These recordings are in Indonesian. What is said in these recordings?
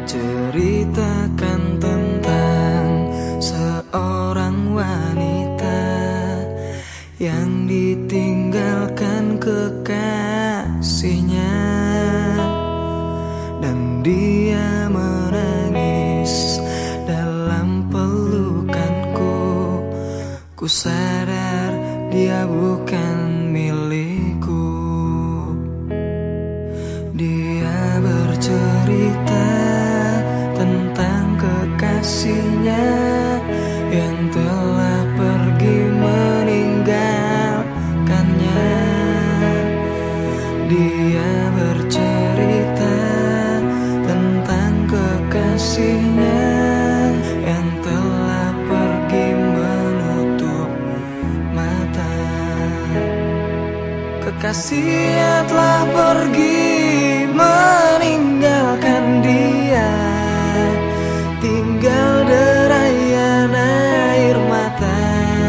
menceritakan tentang seorang wanita yang ditinggalkan kekasihnya, dan dia menangis dalam pelukanku. Ku sadar dia bukan milikku. Dia bercerita tentang kekasihnya yang telah pergi meninggalkannya. Dia bercerita tentang kekasihnya yang telah pergi menutup mata. Kekasihnya telah pergi meninggalkan dia, tinggal derayan air mata.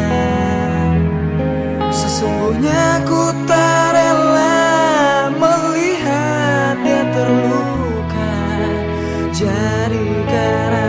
Sesungguhnya ku tak rela melihat dia terluka, jadi karena